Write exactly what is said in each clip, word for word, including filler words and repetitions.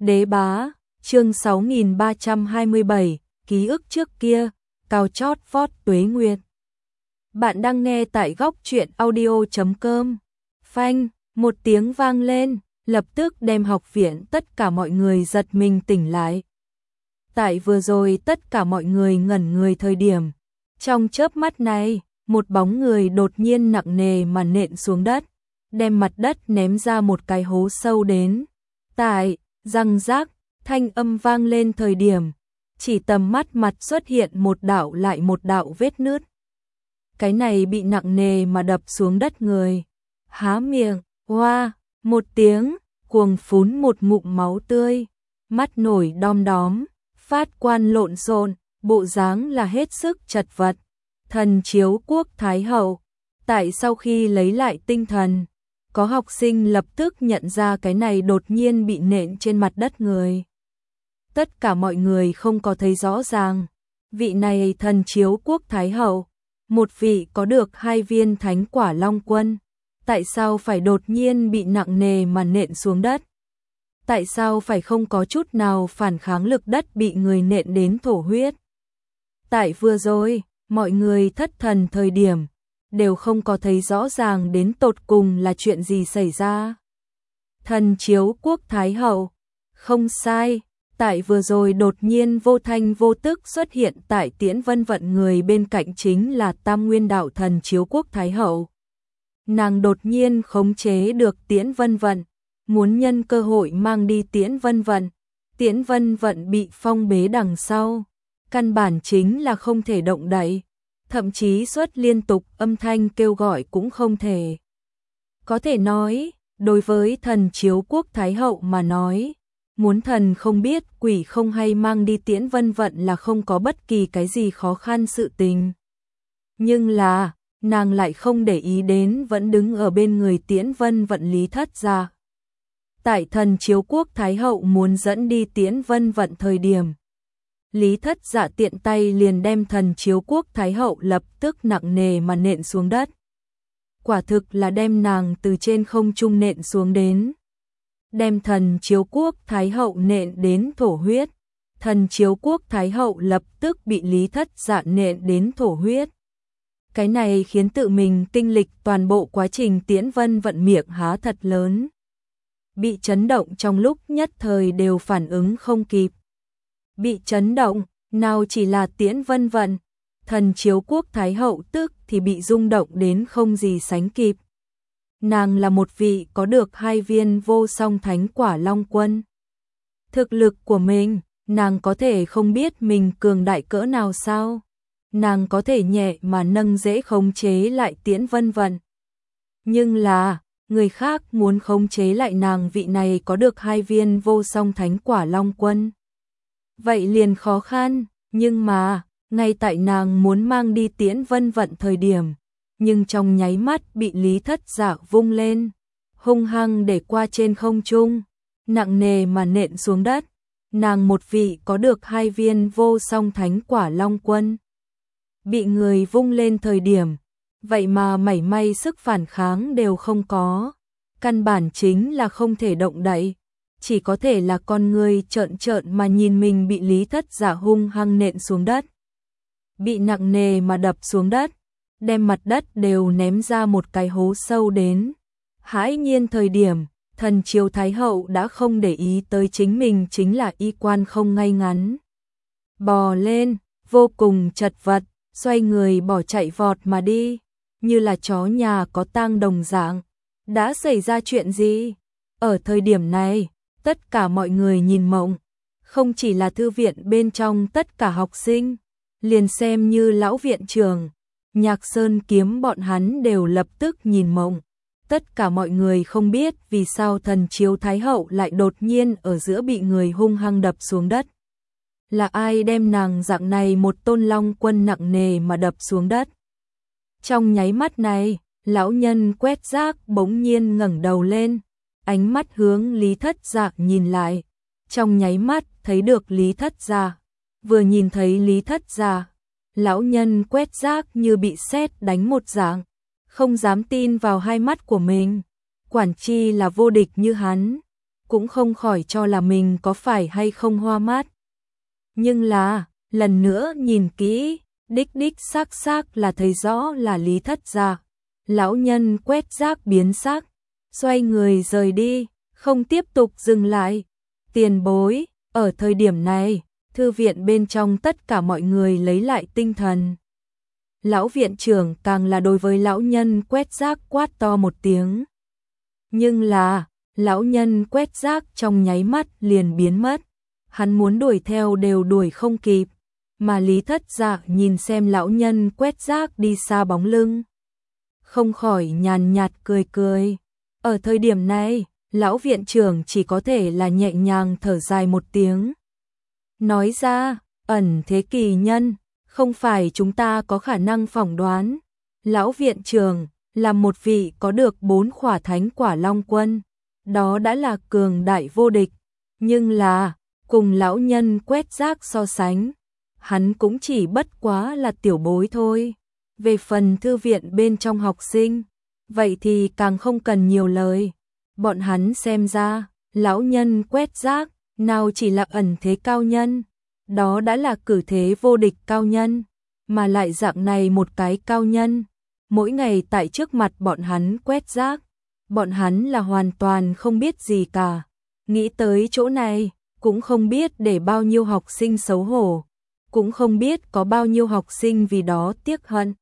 Đế bá, chương sáu nghìn ba trăm hai mươi bảy, ký ức trước kia, cao chót vót tuế nguyệt. Bạn đang nghe tại góc truyện audio chấm com. Phanh, một tiếng vang lên, lập tức đem học viện tất cả mọi người giật mình tỉnh lại. Tại vừa rồi tất cả mọi người ngẩn người thời điểm, trong chớp mắt này, một bóng người đột nhiên nặng nề mà nện xuống đất, đem mặt đất ném ra một cái hố sâu đến. Tại, răng rác, thanh âm vang lên thời điểm, chỉ tầm mắt mặt xuất hiện một đạo lại một đạo vết nứt. Cái này bị nặng nề mà đập xuống đất người, há miệng, hoa, một tiếng, cuồng phún một ngụm máu tươi, mắt nổi đom đóm, phát quan lộn xộn, bộ dáng là hết sức chật vật. Thần Chiếu Quốc Thái Hậu, tại sau khi lấy lại tinh thần, có học sinh lập tức nhận ra cái này đột nhiên bị nện trên mặt đất người. Tất cả mọi người không có thấy rõ ràng, vị này Thần Chiếu Quốc Thái Hậu, một vị có được hai viên thánh quả long quân, tại sao phải đột nhiên bị nặng nề mà nện xuống đất? Tại sao phải không có chút nào phản kháng lực đất bị người nện đến thổ huyết? Tại vừa rồi, mọi người thất thần thời điểm, đều không có thấy rõ ràng đến tột cùng là chuyện gì xảy ra. Thần Chiếu Quốc Thái Hậu, không sai, tại vừa rồi đột nhiên vô thanh vô tức xuất hiện tại Tiễn Vân Vận người bên cạnh chính là Tam Nguyên Đạo Thần Chiếu Quốc Thái Hậu. Nàng đột nhiên khống chế được Tiễn Vân Vận, muốn nhân cơ hội mang đi Tiễn Vân Vận. Tiễn Vân Vận bị phong bế đằng sau, căn bản chính là không thể động đậy, thậm chí xuất liên tục âm thanh kêu gọi cũng không thể. Có thể nói, đối với Thần Chiếu Quốc Thái Hậu mà nói, muốn thần không biết quỷ không hay mang đi Tiễn Vân Vận là không có bất kỳ cái gì khó khăn sự tình. Nhưng là, nàng lại không để ý đến vẫn đứng ở bên người Tiễn Vân Vận Lý Thất Dạ. Tại Thần Chiếu Quốc Thái Hậu muốn dẫn đi Tiễn Vân Vận thời điểm, Lý Thất Dạ tiện tay liền đem Thần Chiếu Quốc Thái Hậu lập tức nặng nề mà nện xuống đất. Quả thực là đem nàng từ trên không trung nện xuống đến. Đem Thần Chiếu Quốc Thái Hậu nện đến thổ huyết. Thần Chiếu Quốc Thái Hậu lập tức bị Lý Thất Dạ nện đến thổ huyết. Cái này khiến tự mình kinh lịch toàn bộ quá trình Tiễn Vân Vận miệng há thật lớn. Bị chấn động trong lúc nhất thời đều phản ứng không kịp. Bị chấn động, nào chỉ là Tiễn Vân Vận, Thần Chiếu Quốc Thái Hậu tức thì bị rung động đến không gì sánh kịp. Nàng là một vị có được hai viên vô song thánh quả long quân. Thực lực của mình, nàng có thể không biết mình cường đại cỡ nào sao? Nàng có thể nhẹ mà nâng dễ khống chế lại Tiễn Vân Vận. Nhưng là, người khác muốn khống chế lại nàng vị này có được hai viên vô song thánh quả long quân. Vậy liền khó khăn, nhưng mà, ngay tại nàng muốn mang đi Tiễn Vân Vận thời điểm, nhưng trong nháy mắt bị Lý Thất Dạ vung lên, hung hăng để qua trên không trung, nặng nề mà nện xuống đất. Nàng một vị có được hai viên vô song thánh quả long quân, bị người vung lên thời điểm, vậy mà mảy may sức phản kháng đều không có, căn bản chính là không thể động đậy, chỉ có thể là con người trợn trợn mà nhìn mình bị Lý Thất Dạ hung hăng nện xuống đất. Bị nặng nề mà đập xuống đất, đem mặt đất đều ném ra một cái hố sâu đến. Hãi nhiên thời điểm, Thần Chiếu Thái Hậu đã không để ý tới chính mình chính là y quan không ngay ngắn. Bò lên, vô cùng chật vật, xoay người bỏ chạy vọt mà đi, như là chó nhà có tang đồng dạng. Đã xảy ra chuyện gì? Ở thời điểm này, tất cả mọi người nhìn mộng, không chỉ là thư viện bên trong tất cả học sinh, liền xem như lão viện trưởng, Nhạc Sơn Kiếm bọn hắn đều lập tức nhìn mộng. Tất cả mọi người không biết vì sao Thần Chiếu Thái Hậu lại đột nhiên ở giữa bị người hung hăng đập xuống đất. Là ai đem nàng dạng này một tôn long quân nặng nề mà đập xuống đất? Trong nháy mắt này, lão nhân quét rác bỗng nhiên ngẩng đầu lên, ánh mắt hướng Lý Thất Dạ nhìn lại. Trong nháy mắt thấy được Lý Thất Dạ, vừa nhìn thấy Lý Thất Dạ, lão nhân quét rác như bị sét đánh một dạng, không dám tin vào hai mắt của mình. Quản chi là vô địch như hắn, cũng không khỏi cho là mình có phải hay không hoa mắt. Nhưng là, lần nữa nhìn kỹ, đích đích xác xác là thấy rõ là Lý Thất Dạ. Lão nhân quét rác biến sắc, xoay người rời đi, không tiếp tục dừng lại. Tiền bối, ở thời điểm này, thư viện bên trong tất cả mọi người lấy lại tinh thần. Lão viện trưởng càng là đối với lão nhân quét rác quát to một tiếng. Nhưng là, lão nhân quét rác trong nháy mắt liền biến mất. Hắn muốn đuổi theo đều đuổi không kịp, mà Lý Thất Dạ nhìn xem lão nhân quét rác đi xa bóng lưng, không khỏi nhàn nhạt cười cười. Ở thời điểm này, lão viện trưởng chỉ có thể là nhẹ nhàng thở dài một tiếng. Nói ra, ẩn thế kỳ nhân, không phải chúng ta có khả năng phỏng đoán. Lão viện trưởng là một vị có được bốn khỏa thánh quả long quân, đó đã là cường đại vô địch, nhưng là, cùng lão nhân quét rác so sánh, hắn cũng chỉ bất quá là tiểu bối thôi. Về phần thư viện bên trong học sinh, vậy thì càng không cần nhiều lời. Bọn hắn xem ra, lão nhân quét rác, nào chỉ là ẩn thế cao nhân, đó đã là cử thế vô địch cao nhân, mà lại dạng này một cái cao nhân, mỗi ngày tại trước mặt bọn hắn quét rác, bọn hắn là hoàn toàn không biết gì cả. Nghĩ tới chỗ này, cũng không biết để bao nhiêu học sinh xấu hổ, cũng không biết có bao nhiêu học sinh vì đó tiếc hận.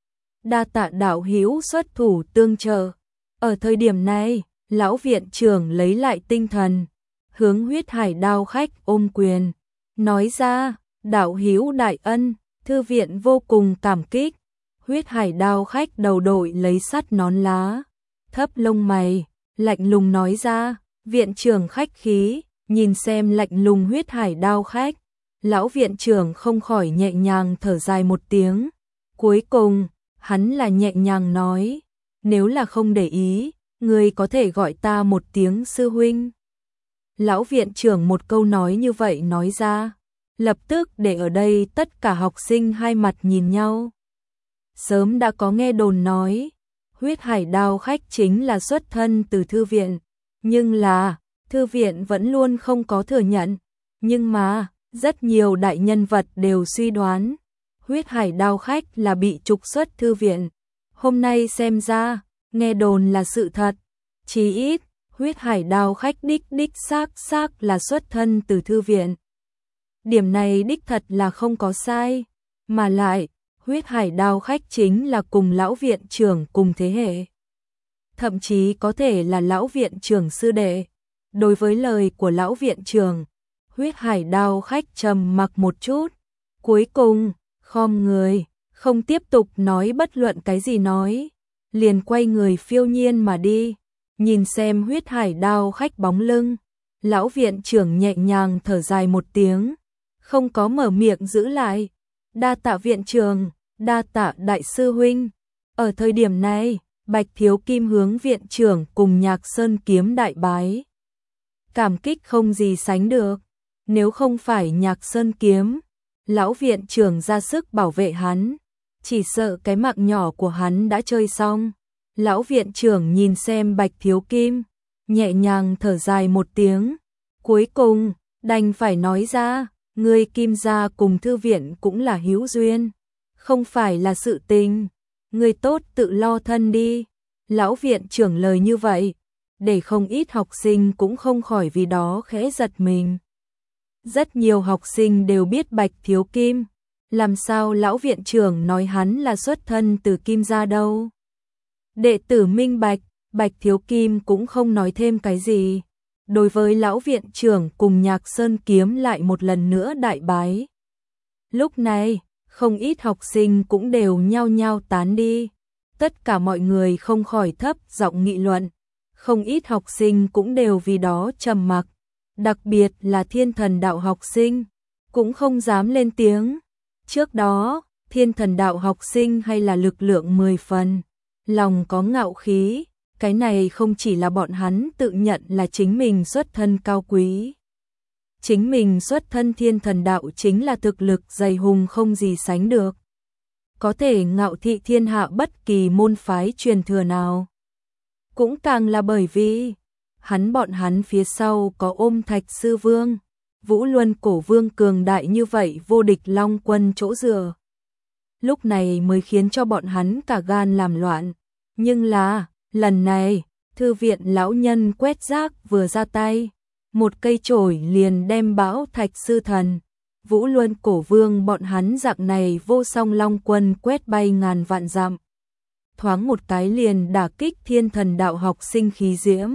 Đa tạ đạo hữu xuất thủ tương trợ. Ở thời điểm này, lão viện trưởng lấy lại tinh thần, hướng Huyết Hải Đao khách ôm quyền, nói ra, đạo hữu đại ân, thư viện vô cùng cảm kích. Huyết Hải Đao khách đầu đội lấy sắt nón lá, thấp lông mày, lạnh lùng nói ra, viện trưởng khách khí. Nhìn xem lạnh lùng Huyết Hải Đao khách, lão viện trưởng không khỏi nhẹ nhàng thở dài một tiếng. Cuối cùng, hắn là nhẹ nhàng nói, nếu là không để ý, người có thể gọi ta một tiếng sư huynh. Lão viện trưởng một câu nói như vậy nói ra, lập tức để ở đây tất cả học sinh hai mặt nhìn nhau. Sớm đã có nghe đồn nói, Huyết Hải Đao khách chính là xuất thân từ thư viện, nhưng là thư viện vẫn luôn không có thừa nhận, nhưng mà rất nhiều đại nhân vật đều suy đoán Huyết Hải Đao khách là bị trục xuất thư viện. Hôm nay xem ra, nghe đồn là sự thật, chí ít Huyết Hải Đao khách đích đích xác xác là xuất thân từ thư viện. Điểm này đích thật là không có sai, mà lại Huyết Hải Đao khách chính là cùng lão viện trưởng cùng thế hệ, thậm chí có thể là lão viện trưởng sư đệ. Đối với lời của lão viện trưởng, Huyết Hải Đao khách trầm mặc một chút, cuối cùng khom người, không tiếp tục nói bất luận cái gì nói, liền quay người phiêu nhiên mà đi. Nhìn xem Huyết Hải Đao khách bóng lưng, lão viện trưởng nhẹ nhàng thở dài một tiếng, không có mở miệng giữ lại. Đa tạ viện trưởng, đa tạ đại sư huynh. Ở thời điểm này, Bạch Thiếu Kim hướng viện trưởng cùng Nhạc Sơn Kiếm đại bái, cảm kích không gì sánh được. Nếu không phải Nhạc Sơn Kiếm, lão viện trưởng ra sức bảo vệ hắn, chỉ sợ cái mạng nhỏ của hắn đã chơi xong. Lão viện trưởng nhìn xem Bạch Thiếu Kim, nhẹ nhàng thở dài một tiếng, cuối cùng đành phải nói ra, người Kim gia cùng thư viện cũng là hữu duyên, không phải là sự tình, người tốt tự lo thân đi. Lão viện trưởng lời như vậy, để không ít học sinh cũng không khỏi vì đó khẽ giật mình. Rất nhiều học sinh đều biết Bạch Thiếu Kim, làm sao lão viện trưởng nói hắn là xuất thân từ Kim gia đâu. Đệ tử minh bạch, Bạch Thiếu Kim cũng không nói thêm cái gì. Đối với lão viện trưởng cùng Nhạc Sơn Kiếm lại một lần nữa đại bái. Lúc này, không ít học sinh cũng đều nhao nhao tán đi. Tất cả mọi người không khỏi thấp giọng nghị luận. Không ít học sinh cũng đều vì đó trầm mặc. Đặc biệt là Thiên Thần Đạo học sinh, cũng không dám lên tiếng. Trước đó, Thiên Thần Đạo học sinh hay là lực lượng mười phần, lòng có ngạo khí, cái này không chỉ là bọn hắn tự nhận là chính mình xuất thân cao quý. Chính mình xuất thân Thiên Thần Đạo chính là thực lực dày hùng không gì sánh được. Có thể ngạo thị thiên hạ bất kỳ môn phái truyền thừa nào. Cũng càng là bởi vì hắn bọn hắn phía sau có ôm Thạch Sư Vương, Vũ Luân Cổ Vương cường đại như vậy vô địch Long Quân chỗ dựa. Lúc này mới khiến cho bọn hắn cả gan làm loạn. Nhưng là, lần này, thư viện lão nhân quét rác vừa ra tay, một cây chổi liền đem Bão Thạch Sư Thần, Vũ Luân Cổ Vương bọn hắn dạng này vô song Long Quân quét bay ngàn vạn dặm. Thoáng một cái liền đả kích Thiên Thần đạo học sinh khí diễm.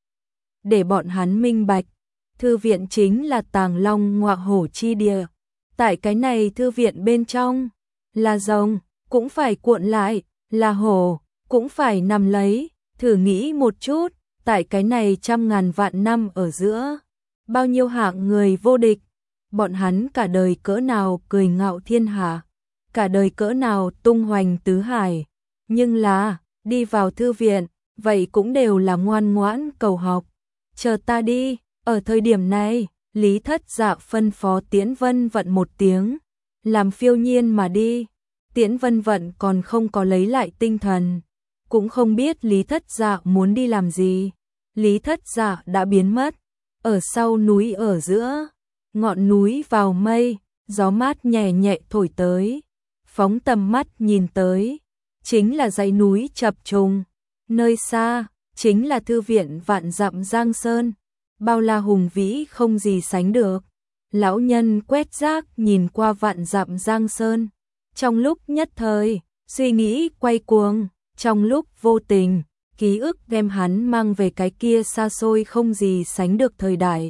Để bọn hắn minh bạch, thư viện chính là tàng long ngọa hổ chi địa. Tại cái này thư viện bên trong, là rồng, cũng phải cuộn lại, là hổ, cũng phải nằm lấy. Thử nghĩ một chút, tại cái này trăm ngàn vạn năm ở giữa, bao nhiêu hạng người vô địch, bọn hắn cả đời cỡ nào cười ngạo thiên hạ, cả đời cỡ nào tung hoành tứ hải. Nhưng là, đi vào thư viện, vậy cũng đều là ngoan ngoãn cầu học. Chờ ta đi, ở thời điểm này, Lý Thất Dạ phân phó Tiễn Vân Vận một tiếng, làm phiêu nhiên mà đi. Tiễn Vân Vận còn không có lấy lại tinh thần, cũng không biết Lý Thất Dạ muốn đi làm gì. Lý Thất Dạ đã biến mất, ở sau núi ở giữa, ngọn núi vào mây, gió mát nhẹ nhẹ thổi tới, phóng tầm mắt nhìn tới, chính là dãy núi chập trùng, nơi xa, chính là thư viện vạn dặm Giang Sơn, bao la hùng vĩ không gì sánh được. Lão nhân quét rác nhìn qua vạn dặm Giang Sơn, trong lúc nhất thời, suy nghĩ quay cuồng, trong lúc vô tình, ký ức đem hắn mang về cái kia xa xôi không gì sánh được thời đại.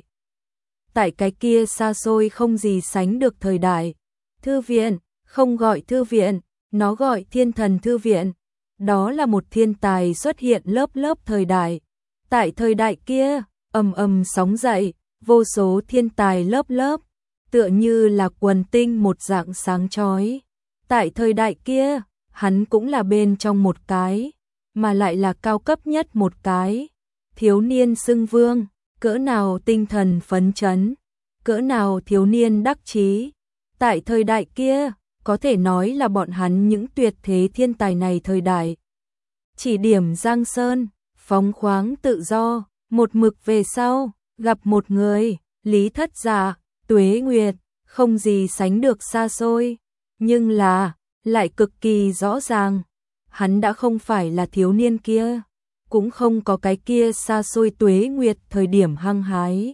Tại cái kia xa xôi không gì sánh được thời đại, thư viện, không gọi thư viện, nó gọi Thiên Thần Thư Viện. Đó là một thiên tài xuất hiện lớp lớp thời đại. Tại thời đại kia, ầm ầm sóng dậy, vô số thiên tài lớp lớp, tựa như là quần tinh một dạng sáng chói. Tại thời đại kia, hắn cũng là bên trong một cái, mà lại là cao cấp nhất một cái. Thiếu niên xưng vương, cỡ nào tinh thần phấn chấn, cỡ nào thiếu niên đắc chí. Tại thời đại kia, có thể nói là bọn hắn những tuyệt thế thiên tài này thời đại. Chỉ điểm Giang Sơn, phóng khoáng tự do, một mực về sau, gặp một người, Lý Thất Dạ, tuế nguyệt, không gì sánh được xa xôi. Nhưng là, lại cực kỳ rõ ràng, hắn đã không phải là thiếu niên kia, cũng không có cái kia xa xôi tuế nguyệt thời điểm hăng hái.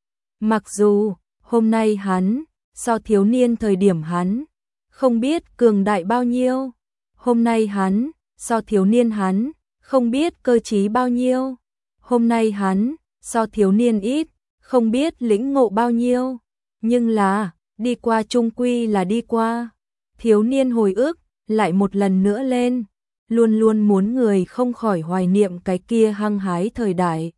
Mặc dù, hôm nay hắn, so thiếu niên thời điểm hắn, không biết cường đại bao nhiêu, hôm nay hắn, so thiếu niên hắn, không biết cơ trí bao nhiêu, hôm nay hắn, so thiếu niên ít, không biết lĩnh ngộ bao nhiêu, nhưng là, đi qua chung quy là đi qua. Thiếu niên hồi ức, lại một lần nữa lên, luôn luôn muốn người không khỏi hoài niệm cái kia hăng hái thời đại.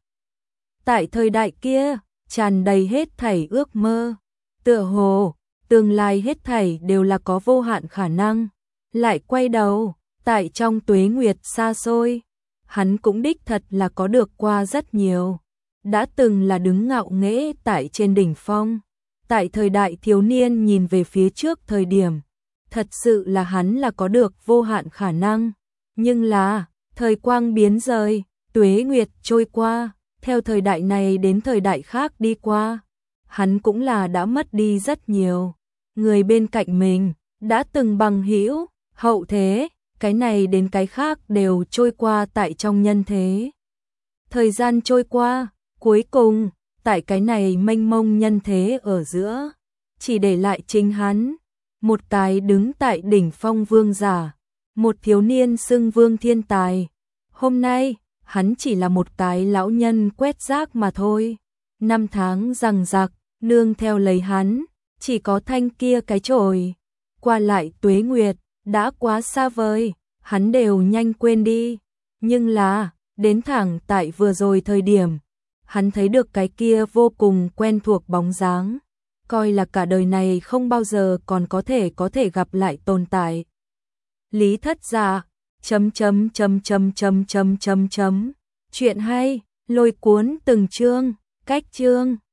Tại thời đại kia, tràn đầy hết thảy ước mơ, tựa hồ, tương lai hết thảy đều là có vô hạn khả năng. Lại quay đầu, tại trong tuế nguyệt xa xôi, hắn cũng đích thật là có được qua rất nhiều. Đã từng là đứng ngạo nghễ tại trên đỉnh phong, tại thời đại thiếu niên nhìn về phía trước thời điểm, thật sự là hắn là có được vô hạn khả năng. Nhưng là, thời quang biến rời, tuế nguyệt trôi qua, theo thời đại này đến thời đại khác đi qua, hắn cũng là đã mất đi rất nhiều. Người bên cạnh mình, đã từng bằng hữu, hậu thế, cái này đến cái khác đều trôi qua tại trong nhân thế. Thời gian trôi qua, cuối cùng, tại cái này mênh mông nhân thế ở giữa, chỉ để lại chính hắn, một cái đứng tại đỉnh phong vương giả, một thiếu niên xưng vương thiên tài. Hôm nay, hắn chỉ là một cái lão nhân quét rác mà thôi. Năm tháng rằng rạc, nương theo lấy hắn, chỉ có thanh kia cái chổi. Qua lại tuế nguyệt, đã quá xa vời, hắn đều nhanh quên đi. Nhưng là, đến thẳng tại vừa rồi thời điểm, hắn thấy được cái kia vô cùng quen thuộc bóng dáng, coi là cả đời này không bao giờ còn có thể có thể gặp lại tồn tại. Lý Thất Dạ, chấm chấm chấm chấm chấm chấm chấm chấm. Chuyện hay, lôi cuốn từng chương, cách chương.